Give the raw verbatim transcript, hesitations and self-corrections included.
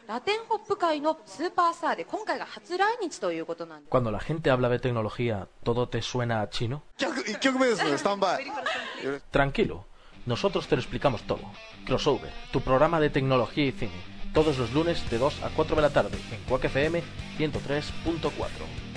ラテンホップ界のスーパースターで今回が初来日ということなんです。 Cuando la gente habla de tecnología, ¿todo te suena a chino? Tranquilo, nosotros te lo explicamos todo. Crossover, tu programa de tecnología y cine, todos los lunes de dos a cuatro de la tarde en Quack F M ciento tres punto cuatro.